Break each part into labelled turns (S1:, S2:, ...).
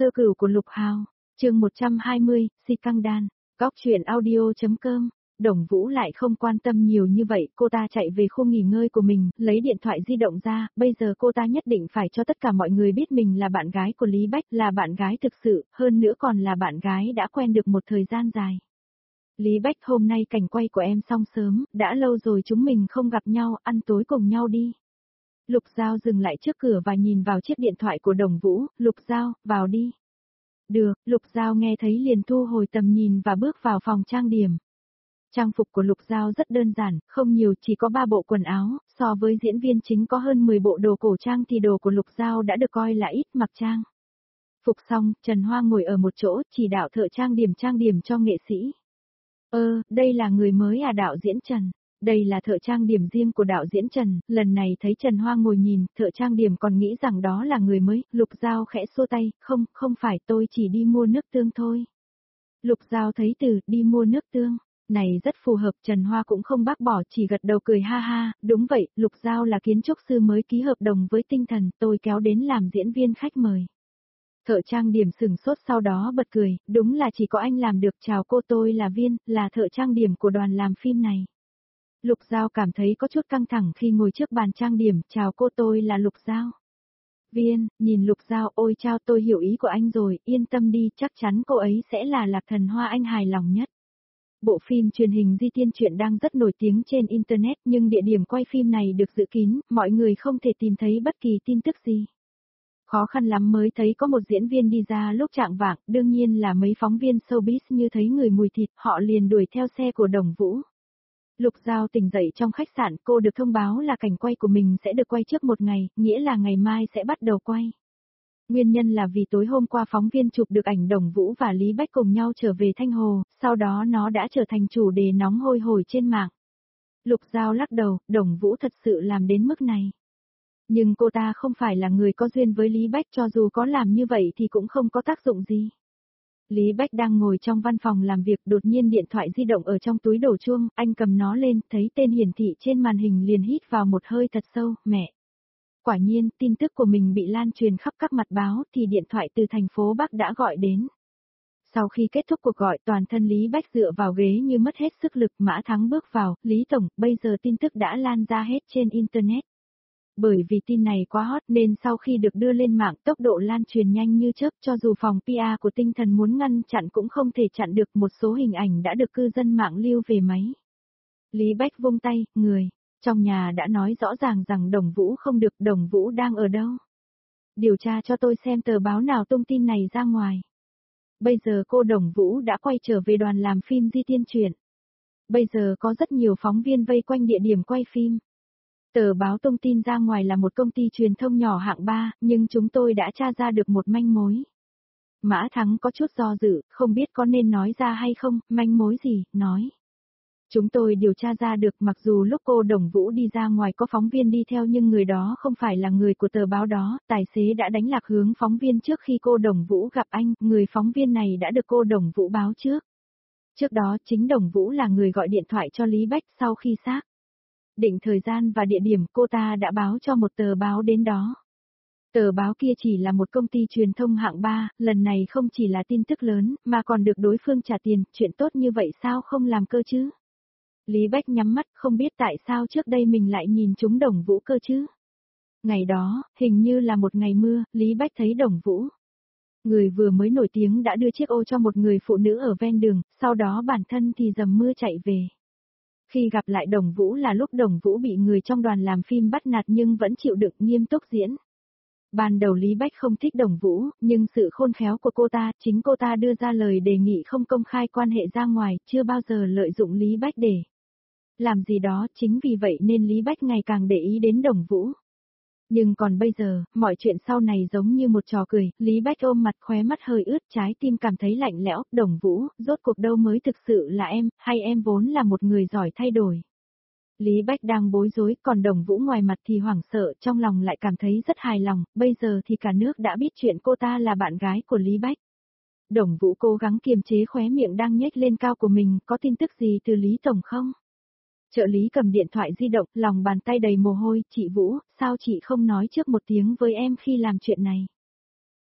S1: Sơ cửu của Lục Hào, chương 120, Si Căng Đan, Góc truyện audio.com. Đồng Vũ lại không quan tâm nhiều như vậy, cô ta chạy về khu nghỉ ngơi của mình, lấy điện thoại di động ra, bây giờ cô ta nhất định phải cho tất cả mọi người biết mình là bạn gái của Lý Bách, là bạn gái thực sự, hơn nữa còn là bạn gái đã quen được một thời gian dài. Lý Bách, hôm nay cảnh quay của em xong sớm, đã lâu rồi chúng mình không gặp nhau, ăn tối cùng nhau đi. Lục Giao dừng lại trước cửa và nhìn vào chiếc điện thoại của Đồng Vũ, Lục Giao, vào đi. Được, Lục Giao nghe thấy liền thu hồi tầm nhìn và bước vào phòng trang điểm. Trang phục của Lục Giao rất đơn giản, không nhiều, chỉ có 3 bộ quần áo, so với diễn viên chính có hơn 10 bộ đồ cổ trang thì đồ của Lục Giao đã được coi là ít mặc trang. Phục xong, Trần Hoa ngồi ở một chỗ, chỉ đạo thợ trang điểm cho nghệ sĩ. Đây là người mới à đạo diễn Trần? Đây là thợ trang điểm riêng của đạo diễn Trần, lần này thấy Trần Hoa ngồi nhìn, thợ trang điểm còn nghĩ rằng đó là người mới, Lục Giao khẽ xua tay, không phải, tôi chỉ đi mua nước tương thôi. Lục Giao thấy từ đi mua nước tương này rất phù hợp, Trần Hoa cũng không bác bỏ, chỉ gật đầu cười ha ha, đúng vậy, Lục Giao là kiến trúc sư mới ký hợp đồng với Tinh Thần, tôi kéo đến làm diễn viên khách mời. Thợ trang điểm sửng sốt sau đó bật cười, đúng là chỉ có anh làm được, chào cô, tôi là Viên, là thợ trang điểm của đoàn làm phim này. Lục Giao cảm thấy có chút căng thẳng khi ngồi trước bàn trang điểm, chào cô, tôi là Lục Giao. Viên, nhìn Lục Giao, ôi chao, tôi hiểu ý của anh rồi, yên tâm đi, chắc chắn cô ấy sẽ là Lạc Thần Hoa anh hài lòng nhất. Bộ phim truyền hình Di Tiên Truyện đang rất nổi tiếng trên Internet nhưng địa điểm quay phim này được giữ kín, mọi người không thể tìm thấy bất kỳ tin tức gì. Khó khăn lắm mới thấy có một diễn viên đi ra lúc trạng vạng, đương nhiên là mấy phóng viên showbiz như thấy người mùi thịt, họ liền đuổi theo xe của Đồng Vũ. Lục Giao tỉnh dậy trong khách sạn, cô được thông báo là cảnh quay của mình sẽ được quay trước một ngày, nghĩa là ngày mai sẽ bắt đầu quay. Nguyên nhân là vì tối hôm qua phóng viên chụp được ảnh Đồng Vũ và Lý Bách cùng nhau trở về Thanh Hồ, sau đó nó đã trở thành chủ đề nóng hôi hổi trên mạng. Lục Giao lắc đầu, Đồng Vũ thật sự làm đến mức này. Nhưng cô ta không phải là người có duyên với Lý Bách, cho dù có làm như vậy thì cũng không có tác dụng gì. Lý Bách đang ngồi trong văn phòng làm việc, đột nhiên điện thoại di động ở trong túi đổ chuông, anh cầm nó lên, thấy tên hiển thị trên màn hình liền hít vào một hơi thật sâu, mẹ. Quả nhiên, tin tức của mình bị lan truyền khắp các mặt báo thì điện thoại từ thành phố Bắc đã gọi đến. Sau khi kết thúc cuộc gọi, toàn thân Lý Bách dựa vào ghế như mất hết sức lực, Mã Thắng bước vào, Lý Tổng, bây giờ tin tức đã lan ra hết trên Internet. Bởi vì tin này quá hot nên sau khi được đưa lên mạng, tốc độ lan truyền nhanh như chớp, cho dù phòng PR của Tinh Thần muốn ngăn chặn cũng không thể chặn được, một số hình ảnh đã được cư dân mạng lưu về máy. Lý Bách vung tay, người trong nhà đã nói rõ ràng rằng Đồng Vũ không được, Đồng Vũ đang ở đâu? Điều tra cho tôi xem tờ báo nào tung tin này ra ngoài. Bây giờ cô Đồng Vũ đã quay trở về đoàn làm phim Di Tiên Truyện. Bây giờ có rất nhiều phóng viên vây quanh địa điểm quay phim. Tờ báo tung tin ra ngoài là một công ty truyền thông nhỏ hạng 3, nhưng chúng tôi đã tra ra được một manh mối. Mã Thắng có chút do dự, không biết có nên nói ra hay không, manh mối gì, nói. Chúng tôi điều tra ra được, mặc dù lúc cô Đồng Vũ đi ra ngoài có phóng viên đi theo nhưng người đó không phải là người của tờ báo đó, tài xế đã đánh lạc hướng phóng viên trước khi cô Đồng Vũ gặp anh, người phóng viên này đã được cô Đồng Vũ báo trước. Trước đó chính Đồng Vũ là người gọi điện thoại cho Lý Bách, sau khi xác định thời gian và địa điểm, cô ta đã báo cho một tờ báo đến đó. Tờ báo kia chỉ là một công ty truyền thông hạng 3, lần này không chỉ là tin tức lớn, mà còn được đối phương trả tiền, chuyện tốt như vậy sao không làm cơ chứ? Lý Bách nhắm mắt, không biết tại sao trước đây mình lại nhìn trúng Đồng Vũ cơ chứ? Ngày đó, hình như là một ngày mưa, Lý Bách thấy Đồng Vũ. Người vừa mới nổi tiếng đã đưa chiếc ô cho một người phụ nữ ở ven đường, sau đó bản thân thì dầm mưa chạy về. Khi gặp lại Đồng Vũ là lúc Đồng Vũ bị người trong đoàn làm phim bắt nạt nhưng vẫn chịu đựng nghiêm túc diễn. Ban đầu Lý Bách không thích Đồng Vũ, nhưng sự khôn khéo của cô ta, chính cô ta đưa ra lời đề nghị không công khai quan hệ ra ngoài, chưa bao giờ lợi dụng Lý Bách để làm gì đó, chính vì vậy nên Lý Bách ngày càng để ý đến Đồng Vũ. Nhưng còn bây giờ, mọi chuyện sau này giống như một trò cười, Lý Bách ôm mặt, khóe mắt hơi ướt, trái tim cảm thấy lạnh lẽo, Đồng Vũ, rốt cuộc đâu mới thực sự là em, hay em vốn là một người giỏi thay đổi. Lý Bách đang bối rối, còn Đồng Vũ ngoài mặt thì hoảng sợ, trong lòng lại cảm thấy rất hài lòng, bây giờ thì cả nước đã biết chuyện cô ta là bạn gái của Lý Bách. Đồng Vũ cố gắng kiềm chế khóe miệng đang nhếch lên cao của mình, có tin tức gì từ Lý Tổng không? Trợ lý cầm điện thoại di động, lòng bàn tay đầy mồ hôi, chị Vũ, sao chị không nói trước một tiếng với em khi làm chuyện này?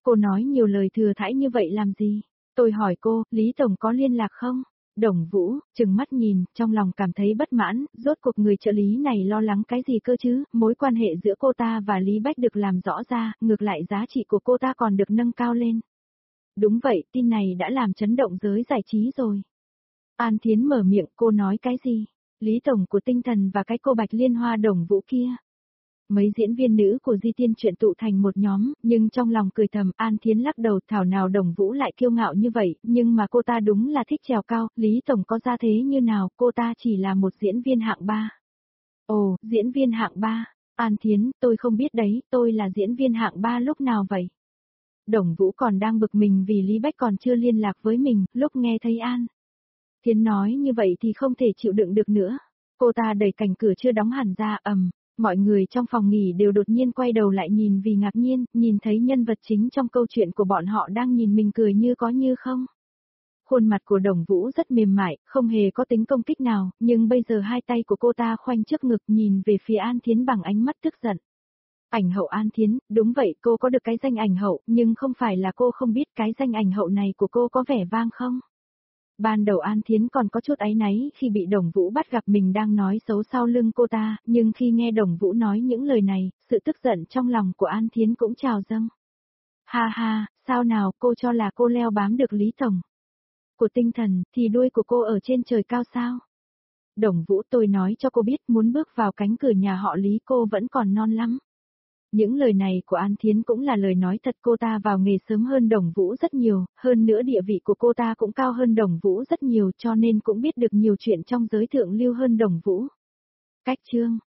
S1: Cô nói nhiều lời thừa thãi như vậy làm gì? Tôi hỏi cô, Lý Tổng có liên lạc không? Đồng Vũ, trừng mắt nhìn, trong lòng cảm thấy bất mãn, rốt cuộc người trợ lý này lo lắng cái gì cơ chứ, mối quan hệ giữa cô ta và Lý Bách được làm rõ ra, ngược lại giá trị của cô ta còn được nâng cao lên. Đúng vậy, tin này đã làm chấn động giới giải trí rồi. An Thiến mở miệng, cô nói cái gì? Lý Tổng của Tinh Thần và cái cô Bạch Liên Hoa Đồng Vũ kia. Mấy diễn viên nữ của Di Tiên truyện tụ thành một nhóm, nhưng trong lòng cười thầm, An Thiến lắc đầu, thảo nào Đồng Vũ lại kiêu ngạo như vậy, nhưng mà cô ta đúng là thích trèo cao, Lý Tổng có ra thế như nào, cô ta chỉ là một diễn viên hạng 3. Ồ, diễn viên hạng 3, An Thiến, tôi không biết đấy, tôi là diễn viên hạng 3 lúc nào vậy? Đồng Vũ còn đang bực mình vì Lý Bách còn chưa liên lạc với mình, lúc nghe thấy An Thiến nói như vậy thì không thể chịu đựng được nữa. Cô ta đẩy cánh cửa chưa đóng hẳn ra, mọi người trong phòng nghỉ đều đột nhiên quay đầu lại nhìn vì ngạc nhiên, nhìn thấy nhân vật chính trong câu chuyện của bọn họ đang nhìn mình cười như có như không. Khuôn mặt của Đồng Vũ rất mềm mại, không hề có tính công kích nào, nhưng bây giờ hai tay của cô ta khoanh trước ngực nhìn về phía An Thiến bằng ánh mắt tức giận. Ảnh hậu An Thiến, đúng vậy, cô có được cái danh ảnh hậu, nhưng không phải là cô không biết cái danh ảnh hậu này của cô có vẻ vang không? Ban đầu An Thiến còn có chút áy náy khi bị Đồng Vũ bắt gặp mình đang nói xấu sau lưng cô ta, nhưng khi nghe Đồng Vũ nói những lời này, sự tức giận trong lòng của An Thiến cũng trào dâng. Ha ha, sao nào cô cho là cô leo bám được Lý Tổng của Tinh Thần, thì đuôi của cô ở trên trời cao sao? Đồng Vũ, tôi nói cho cô biết, muốn bước vào cánh cửa nhà họ Lý cô vẫn còn non lắm. Những lời này của An Thiến cũng là lời nói thật, cô ta vào nghề sớm hơn Đồng Vũ rất nhiều, hơn nữa địa vị của cô ta cũng cao hơn Đồng Vũ rất nhiều cho nên cũng biết được nhiều chuyện trong giới thượng lưu hơn Đồng Vũ. Cách chương